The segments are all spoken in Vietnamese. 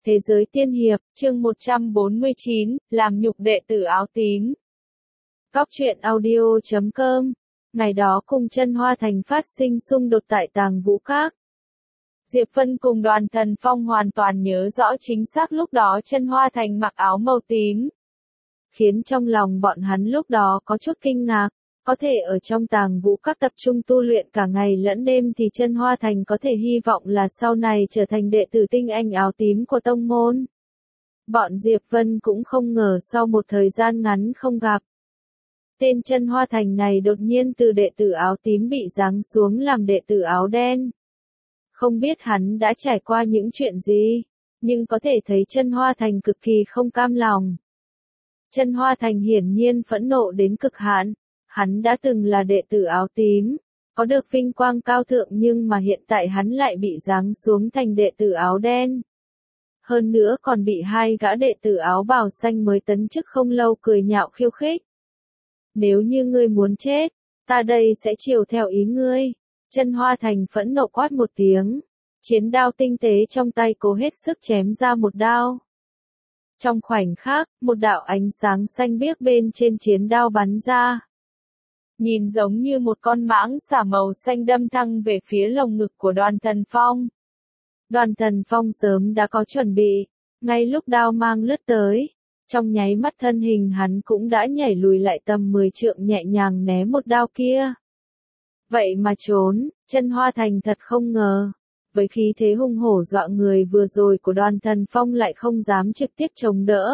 Thế giới tiên hiệp, chương 149, làm nhục đệ tử áo tím. Góc truyện audio.com. Ngày đó cùng Chân Hoa Thành phát sinh xung đột tại Tàng Vũ Các. Diệp Vân cùng Đoàn Thần Phong hoàn toàn nhớ rõ chính xác lúc đó Chân Hoa Thành mặc áo màu tím. Khiến trong lòng bọn hắn lúc đó có chút kinh ngạc. Có thể ở trong Tàng Vũ Các tập trung tu luyện cả ngày lẫn đêm thì Chân Hoa Thành có thể hy vọng là sau này trở thành đệ tử tinh anh áo tím của tông môn. Bọn Diệp Vân cũng không ngờ sau một thời gian ngắn không gặp. Tên Chân Hoa Thành này đột nhiên từ đệ tử áo tím bị giáng xuống làm đệ tử áo đen. Không biết hắn đã trải qua những chuyện gì, nhưng có thể thấy Chân Hoa Thành cực kỳ không cam lòng. Chân Hoa Thành hiển nhiên phẫn nộ đến cực hạn. Hắn đã từng là đệ tử áo tím, có được vinh quang cao thượng nhưng mà hiện tại hắn lại bị giáng xuống thành đệ tử áo đen. Hơn nữa còn bị hai gã đệ tử áo bào xanh mới tấn chức không lâu cười nhạo khiêu khích. Nếu như ngươi muốn chết, ta đây sẽ chiều theo ý ngươi. Chân Hoa Thành phẫn nộ quát một tiếng, chiến đao tinh tế trong tay cố hết sức chém ra một đao. Trong khoảnh khắc, một đạo ánh sáng xanh biếc bên trên chiến đao bắn ra. Nhìn giống như một con mãng xà màu xanh đâm thẳng về phía lồng ngực của Đoàn Thần Phong. Đoàn Thần Phong sớm đã có chuẩn bị, ngay lúc đao mang lướt tới, trong nháy mắt thân hình hắn cũng đã nhảy lùi lại tầm 10 trượng nhẹ nhàng né một đao kia. Vậy mà trốn, Chân Hoa Thành thật không ngờ, với khí thế hung hổ dọa người vừa rồi của Đoàn Thần Phong lại không dám trực tiếp chống đỡ,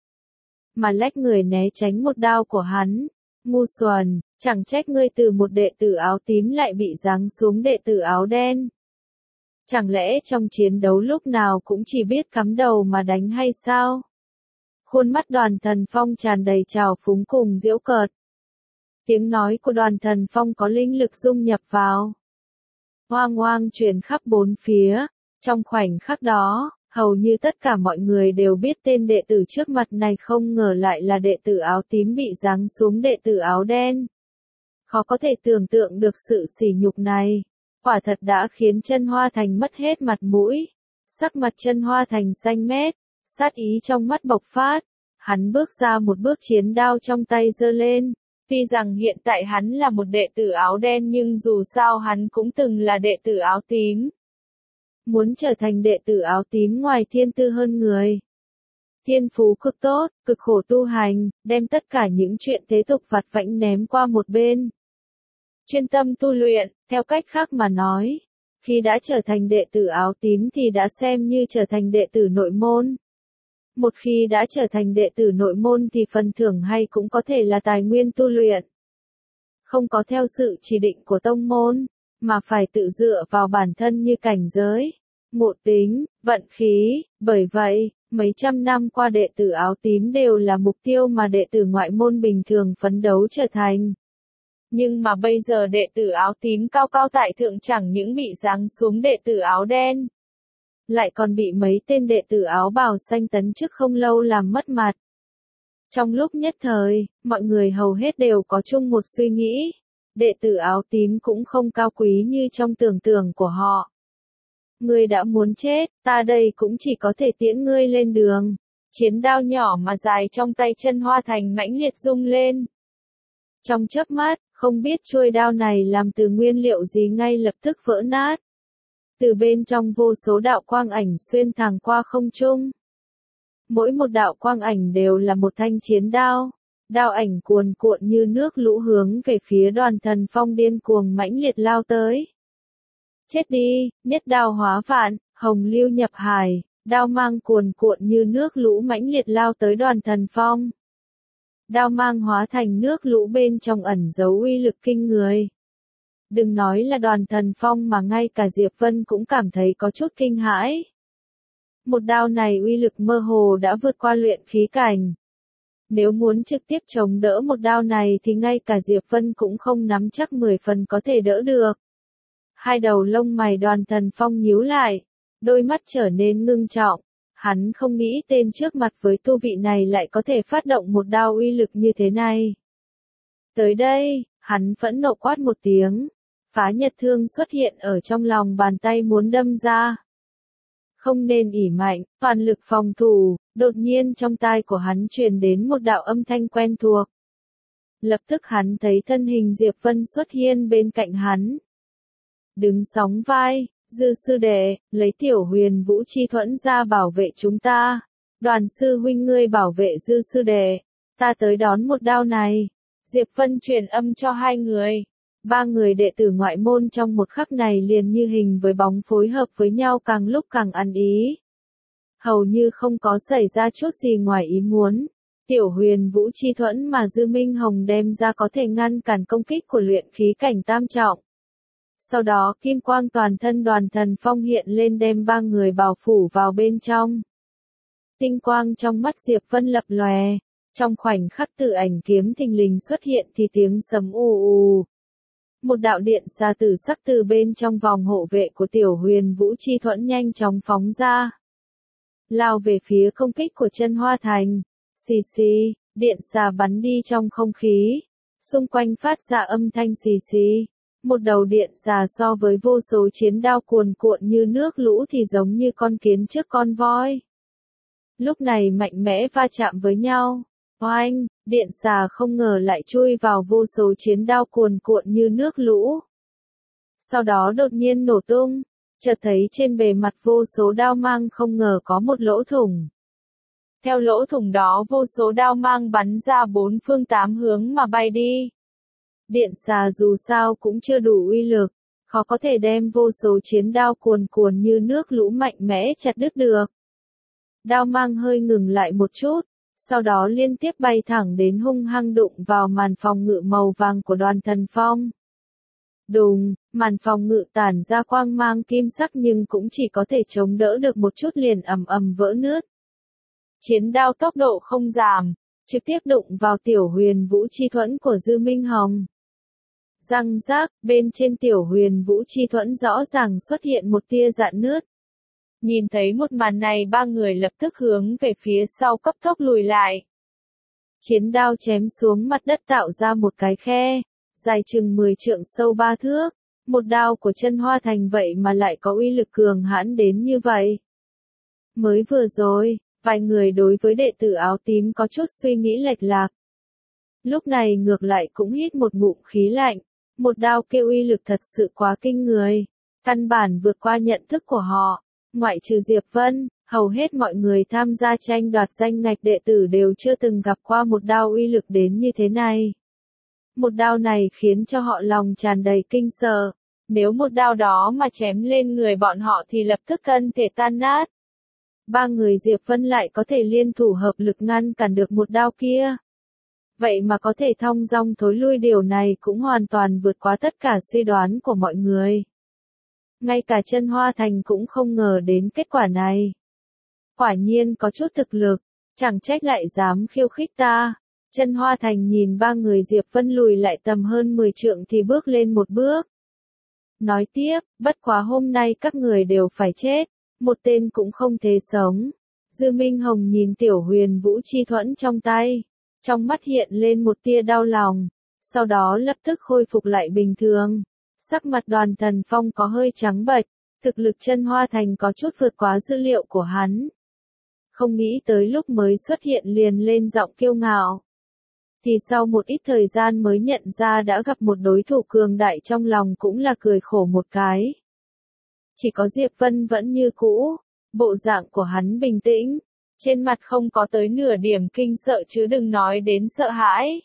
mà lách người né tránh một đao của hắn. Ngu xuẩn, chẳng trách ngươi từ một đệ tử áo tím lại bị giáng xuống đệ tử áo đen. Chẳng lẽ trong chiến đấu lúc nào cũng chỉ biết cắm đầu mà đánh hay sao? Khuôn mắt Đoàn Thần Phong tràn đầy trào phúng cùng giễu cợt. Tiếng nói của Đoàn Thần Phong có linh lực dung nhập vào. Oang oang truyền khắp bốn phía, trong khoảnh khắc đó. Hầu như tất cả mọi người đều biết tên đệ tử trước mặt này không ngờ lại là đệ tử áo tím bị giáng xuống đệ tử áo đen. Khó có thể tưởng tượng được sự sỉ nhục này. Quả thật đã khiến Chân Hoa Thành mất hết mặt mũi. Sắc mặt Chân Hoa Thành xanh mét, sát ý trong mắt bộc phát. Hắn bước ra một bước chiến đao trong tay giơ lên. Tuy rằng hiện tại hắn là một đệ tử áo đen nhưng dù sao hắn cũng từng là đệ tử áo tím. Muốn trở thành đệ tử áo tím ngoài thiên tư hơn người. Thiên phú cực tốt, cực khổ tu hành, đem tất cả những chuyện thế tục vặt vãnh ném qua một bên. Chuyên tâm tu luyện, theo cách khác mà nói, khi đã trở thành đệ tử áo tím thì đã xem như trở thành đệ tử nội môn. Một khi đã trở thành đệ tử nội môn thì phần thưởng hay cũng có thể là tài nguyên tu luyện. Không có theo sự chỉ định của tông môn, mà phải tự dựa vào bản thân như cảnh giới, ngộ tính, vận khí. Bởi vậy, mấy trăm năm qua đệ tử áo tím đều là mục tiêu mà đệ tử ngoại môn bình thường phấn đấu trở thành. Nhưng mà bây giờ đệ tử áo tím cao cao tại thượng chẳng những bị giáng xuống đệ tử áo đen, lại còn bị mấy tên đệ tử áo bào xanh tấn chức không lâu làm mất mặt. Trong lúc nhất thời, mọi người hầu hết đều có chung một suy nghĩ. Đệ tử áo tím cũng không cao quý như trong tưởng tượng của họ. Ngươi đã muốn chết, ta đây cũng chỉ có thể tiễn ngươi lên đường. Chiến đao nhỏ mà dài trong tay Chân Hoa Thành mãnh liệt rung lên. Trong chớp mắt, không biết chuôi đao này làm từ nguyên liệu gì ngay lập tức vỡ nát. Từ bên trong vô số đạo quang ảnh xuyên thẳng qua không trung. Mỗi một đạo quang ảnh đều là một thanh chiến đao. Đao ảnh cuồn cuộn như nước lũ hướng về phía Đoàn Thần Phong điên cuồng mãnh liệt lao tới. Chết đi, nhất đao hóa vạn, hồng lưu nhập hải, đao mang cuồn cuộn như nước lũ mãnh liệt lao tới Đoàn Thần Phong. Đao mang hóa thành nước lũ bên trong ẩn giấu uy lực kinh người. Đừng nói là Đoàn Thần Phong mà ngay cả Diệp Vân cũng cảm thấy có chút kinh hãi. Một đao này uy lực mơ hồ đã vượt qua luyện khí cảnh. Nếu muốn trực tiếp chống đỡ một đao này thì ngay cả Diệp Vân cũng không nắm chắc 10 phần có thể đỡ được. Hai đầu lông mày Đoàn Thần Phong nhíu lại, đôi mắt trở nên ngưng trọng. Hắn không nghĩ tên trước mặt với tu vị này lại có thể phát động một đao uy lực như thế này. Tới đây, hắn phẫn nộ quát một tiếng. Phá nhật thương xuất hiện ở trong lòng bàn tay muốn đâm ra. không nên ỷ mạnh, toàn lực phòng thủ. Đột nhiên trong tai của hắn truyền đến một đạo âm thanh quen thuộc. Lập tức hắn thấy thân hình Diệp Vân xuất hiện bên cạnh hắn. Đứng sóng vai, Dư sư đệ, lấy Tiểu Huyền Vũ chi thuẫn ra bảo vệ chúng ta. Đoàn sư huynh ngươi bảo vệ Dư sư đệ, ta tới đón một đao này. Diệp Vân truyền âm cho hai người. Ba người đệ tử ngoại môn trong một khắc này liền như hình với bóng phối hợp với nhau càng lúc càng ăn ý. Hầu như không có xảy ra chút gì ngoài ý muốn. Tiểu Huyền Vũ chi thuẫn mà Dư Minh Hồng đem ra có thể ngăn cản công kích của luyện khí cảnh tam trọng. Sau đó kim quang toàn thân Đoàn Thần Phong hiện lên đem ba người bao phủ vào bên trong. Tinh quang trong mắt Diệp Vân lập lòe. Trong khoảnh khắc tử ảnh kiếm thình lình xuất hiện thì tiếng sấm ù ù. Một đạo điện xà tử sắc từ bên trong vòng hộ vệ của Tiểu Huyền Vũ chi thuẫn nhanh chóng phóng ra. Lao về phía công kích của Chân Hoa Thành. Xì xì, điện xà bắn đi trong không khí. Xung quanh phát ra âm thanh xì xì. Một đầu điện xà so với vô số chiến đao cuồn cuộn như nước lũ thì giống như con kiến trước con voi. Lúc này mạnh mẽ va chạm với nhau. Oanh, điện xà không ngờ lại chui vào vô số chiến đao cuồn cuộn như nước lũ. Sau đó đột nhiên nổ tung, chợt thấy trên bề mặt vô số đao mang không ngờ có một lỗ thủng. Theo lỗ thủng đó vô số đao mang bắn ra bốn phương tám hướng mà bay đi. Điện xà dù sao cũng chưa đủ uy lực, khó có thể đem vô số chiến đao cuồn cuộn như nước lũ mạnh mẽ chặt đứt được. Đao mang hơi ngừng lại một chút, sau đó liên tiếp bay thẳng đến hung hăng đụng vào màn phòng ngự màu vàng của Đoàn Thần Phong. Đùng, màn phòng ngự tản ra quang mang kim sắc nhưng cũng chỉ có thể chống đỡ được một chút liền ầm ầm vỡ nứt. Chiến đao tốc độ không giảm, trực tiếp đụng vào Tiểu Huyền Vũ chi thuẫn của Dư Minh Hồng. Răng rác, bên trên Tiểu Huyền Vũ chi thuẫn rõ ràng xuất hiện một tia rạn nứt. Nhìn thấy một màn này ba người lập tức hướng về phía sau cấp tốc lùi lại. Chiến đao chém xuống mặt đất tạo ra một cái khe, dài chừng 10 trượng sâu 3 thước. Một đao của Chân Hoa Thành vậy mà lại có uy lực cường hãn đến như vậy. Mới vừa rồi, vài người đối với đệ tử áo tím có chút suy nghĩ lệch lạc. Lúc này ngược lại cũng hít một ngụm khí lạnh. Một đao kêu uy lực thật sự quá kinh người. Căn bản vượt qua nhận thức của họ. Ngoại trừ Diệp Vân, hầu hết mọi người tham gia tranh đoạt danh ngạch đệ tử đều chưa từng gặp qua một đao uy lực đến như thế này. Một đao này khiến cho họ lòng tràn đầy kinh sợ. Nếu một đao đó mà chém lên người bọn họ thì lập tức thân thể tan nát. Ba người Diệp Vân lại có thể liên thủ hợp lực ngăn cản được một đao kia. Vậy mà có thể thong dong thối lui, điều này cũng hoàn toàn vượt quá tất cả suy đoán của mọi người. Ngay cả Chân Hoa Thành cũng không ngờ đến kết quả này. Quả nhiên có chút thực lực, chẳng trách lại dám khiêu khích ta. Chân Hoa Thành nhìn ba người Diệp Vân lùi lại tầm hơn 10 trượng thì bước lên một bước. Nói tiếp, bất quá hôm nay các người đều phải chết, một tên cũng không thể sống. Dư Minh Hồng nhìn Tiểu Huyền Vũ chi thuẫn trong tay, trong mắt hiện lên một tia đau lòng, sau đó lập tức khôi phục lại bình thường. Sắc mặt Đoàn Thần Phong có hơi trắng bệch, thực lực Chân Hoa Thành có chút vượt quá dữ liệu của hắn. Không nghĩ tới lúc mới xuất hiện liền lên giọng kiêu ngạo. Thì sau một ít thời gian mới nhận ra đã gặp một đối thủ cường đại, trong lòng cũng là cười khổ một cái. Chỉ có Diệp Vân vẫn như cũ, bộ dạng của hắn bình tĩnh, trên mặt không có tới nửa điểm kinh sợ chứ đừng nói đến sợ hãi.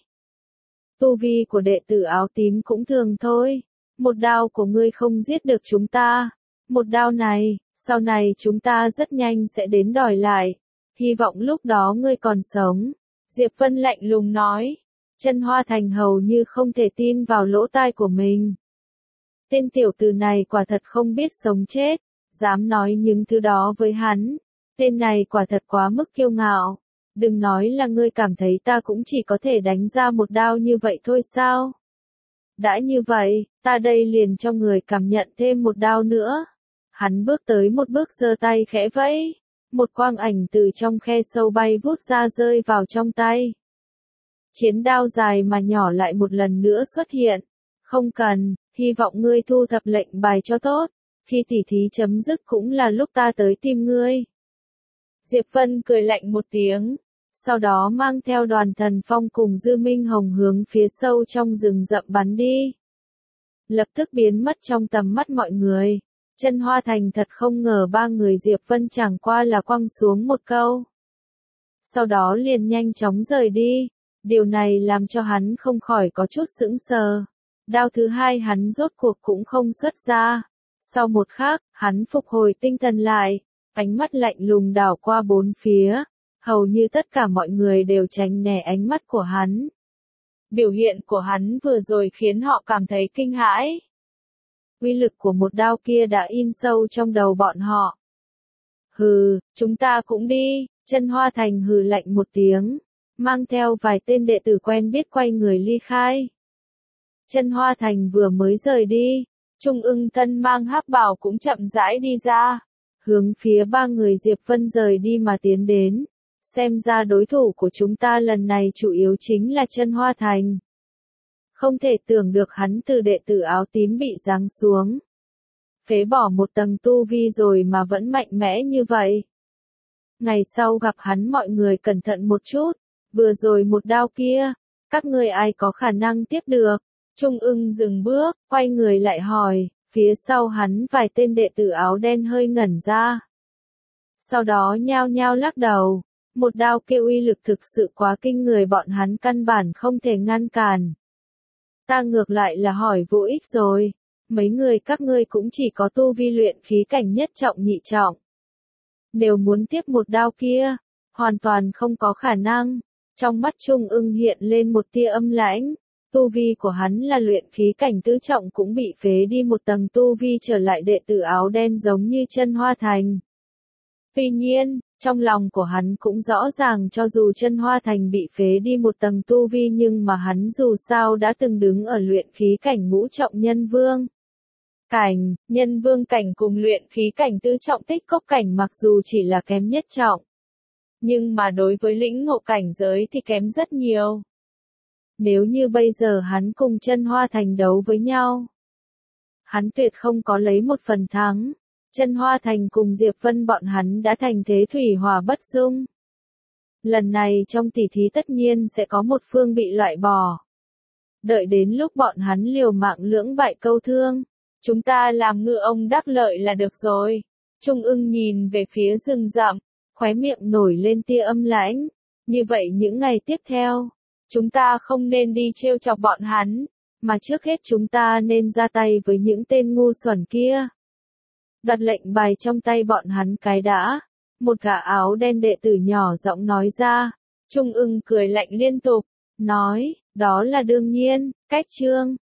Tu vi của đệ tử áo tím cũng thường thôi. Một đao của ngươi không giết được chúng ta. Một đao này, sau này chúng ta rất nhanh sẽ đến đòi lại. Hy vọng lúc đó ngươi còn sống. Diệp Vân lạnh lùng nói. Chân Hoa Thành hầu như không thể tin vào lỗ tai của mình. Tên tiểu tử này quả thật không biết sống chết, dám nói những thứ đó với hắn. Tên này quả thật quá mức kiêu ngạo. Đừng nói là ngươi cảm thấy ta cũng chỉ có thể đánh ra một đao như vậy thôi sao? Đã như vậy, ta đây liền cho người cảm nhận thêm một đao nữa. Hắn bước tới một bước giơ tay khẽ vẫy. Một quang ảnh từ trong khe sâu bay vút ra rơi vào trong tay. Chiến đao dài mà nhỏ lại một lần nữa xuất hiện. Không cần, hy vọng ngươi thu thập lệnh bài cho tốt. khi tỉ thí chấm dứt cũng là lúc ta tới tìm ngươi. Diệp Vân cười lạnh một tiếng, sau đó mang theo Đoàn Thần Phong cùng Dư Minh Hồng hướng phía sâu trong rừng rậm bắn đi. Lập tức biến mất trong tầm mắt mọi người. Chân Hoa Thành thật không ngờ ba người Diệp Vân chẳng qua là quăng xuống một câu. Sau đó liền nhanh chóng rời đi. Điều này làm cho hắn không khỏi có chút sững sờ. Đao thứ hai hắn rốt cuộc cũng không xuất ra. Sau một khắc, hắn phục hồi tinh thần lại, ánh mắt lạnh lùng đảo qua bốn phía. Hầu như tất cả mọi người đều tránh né ánh mắt của hắn. Biểu hiện của hắn vừa rồi khiến họ cảm thấy kinh hãi. Uy lực của một đao kia đã in sâu trong đầu bọn họ. Hừ, chúng ta cũng đi, Chân Hoa Thành hừ lạnh một tiếng, mang theo vài tên đệ tử quen biết quay người ly khai. Chân Hoa Thành vừa mới rời đi, Trung Ưng thân mang hắc bào cũng chậm rãi đi ra, hướng phía ba người Diệp Vân rời đi mà tiến đến. Xem ra đối thủ của chúng ta lần này chủ yếu chính là Chân Hoa Thành. Không thể tưởng được hắn từ đệ tử áo tím bị giáng xuống. Phế bỏ một tầng tu vi rồi mà vẫn mạnh mẽ như vậy. Ngày sau gặp hắn mọi người cẩn thận một chút, vừa rồi một đao kia, các người ai có khả năng tiếp được. Trung Ưng dừng bước, quay người lại hỏi, phía sau hắn vài tên đệ tử áo đen hơi ngẩn ra. Sau đó nhao nhao lắc đầu, một đao kia uy lực thực sự quá kinh người, bọn hắn căn bản không thể ngăn cản. Ta ngược lại là hỏi vô ích rồi, mấy người các ngươi cũng chỉ có tu vi luyện khí cảnh nhất trọng nhị trọng. Nếu muốn tiếp một đao kia, hoàn toàn không có khả năng. Trong mắt Trung Ưng hiện lên một tia âm lãnh, tu vi của hắn là luyện khí cảnh tứ trọng cũng bị phế đi một tầng tu vi trở lại đệ tử áo đen giống như Chân Hoa Thành. Tuy nhiên, trong lòng của hắn cũng rõ ràng cho dù Chân Hoa Thành bị phế đi một tầng tu vi nhưng mà hắn dù sao đã từng đứng ở luyện khí cảnh ngũ trọng nhân vương. Cảnh, nhân vương cảnh cùng luyện khí cảnh tứ trọng tích cốc cảnh mặc dù chỉ là kém nhất trọng. Nhưng mà đối với lĩnh ngộ cảnh giới thì kém rất nhiều. Nếu như bây giờ hắn cùng Chân Hoa Thành đấu với nhau, hắn tuyệt không có lấy một phần thắng. Chân Hoa Thành cùng Diệp Vân bọn hắn đã thành thế thủy hỏa bất dung. Lần này trong tỷ thí tất nhiên sẽ có một phương bị loại bỏ. Đợi đến lúc bọn hắn liều mạng lưỡng bại câu thương, chúng ta làm ngựa ông đắc lợi là được rồi. Trung Ưng nhìn về phía rừng rậm, khóe miệng nổi lên tia âm lãnh. Như vậy những ngày tiếp theo, chúng ta không nên đi trêu chọc bọn hắn, mà trước hết chúng ta nên ra tay với những tên ngu xuẩn kia. Đoạt lệnh bài trong tay bọn hắn cái đã. Một gã áo đen đệ tử nhỏ giọng nói ra. Trung Ưng cười lạnh liên tục, nói, đó là đương nhiên, cách chương.